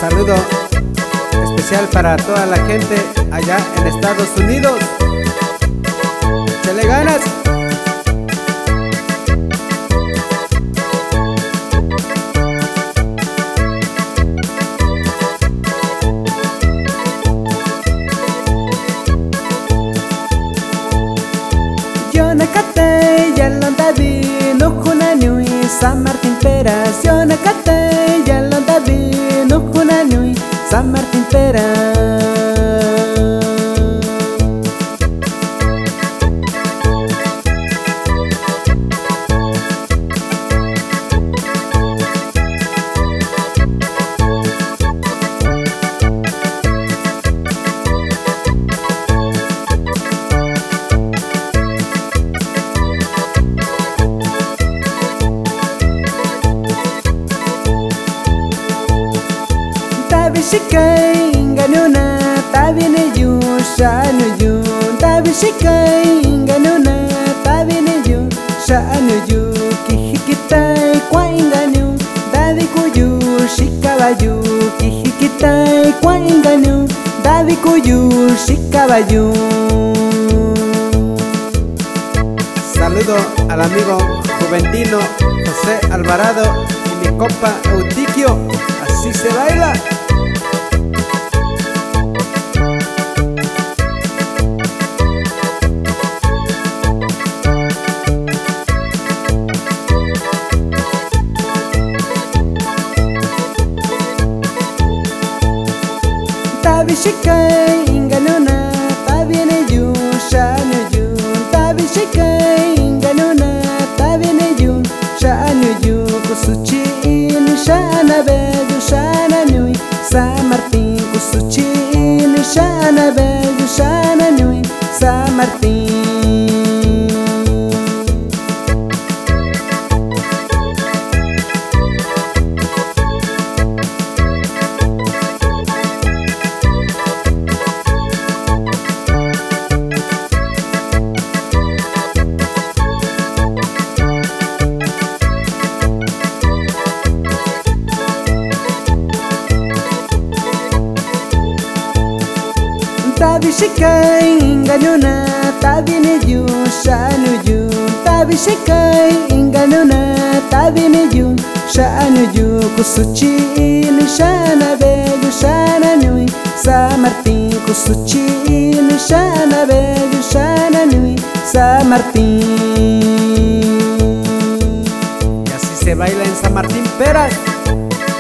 saludo especial para toda la gente allá en Estados Unidos. ¡Échale ganas! Yonacate, Yalondavi, Nujunanui, San Martín Peras. Yonacate, Yalondavi, Nujunanui, San Martín Peras. Tabishikai ganuna tabine yu shanu yu. Tabishikai ganuna tabine yu shanu yu. Kihikitai kwainganu dadikuyu shikabayu. Kihikitai kwainganu dadikuyu shikabayu. Saludo al amigo Juventino José Alvarado y mi compa Eutiquio. Así se baila. Tabishikai ganuna tabine yu shanu yu. Tabishikai ganuna tabine yu shanu yu. Kusuchin shana bedu shana nui San Martín. Kusuchin shana bedu shana nui San Martín. Tabishikai ganuna tabine yu shanu yu. Tabishikai ganuna tabine yu shanu yu. Kusuchin shana bedu shana nui San Martín. Kusuchin shana bedu shana nui San Martín. Y así se baila en San Martín Peras.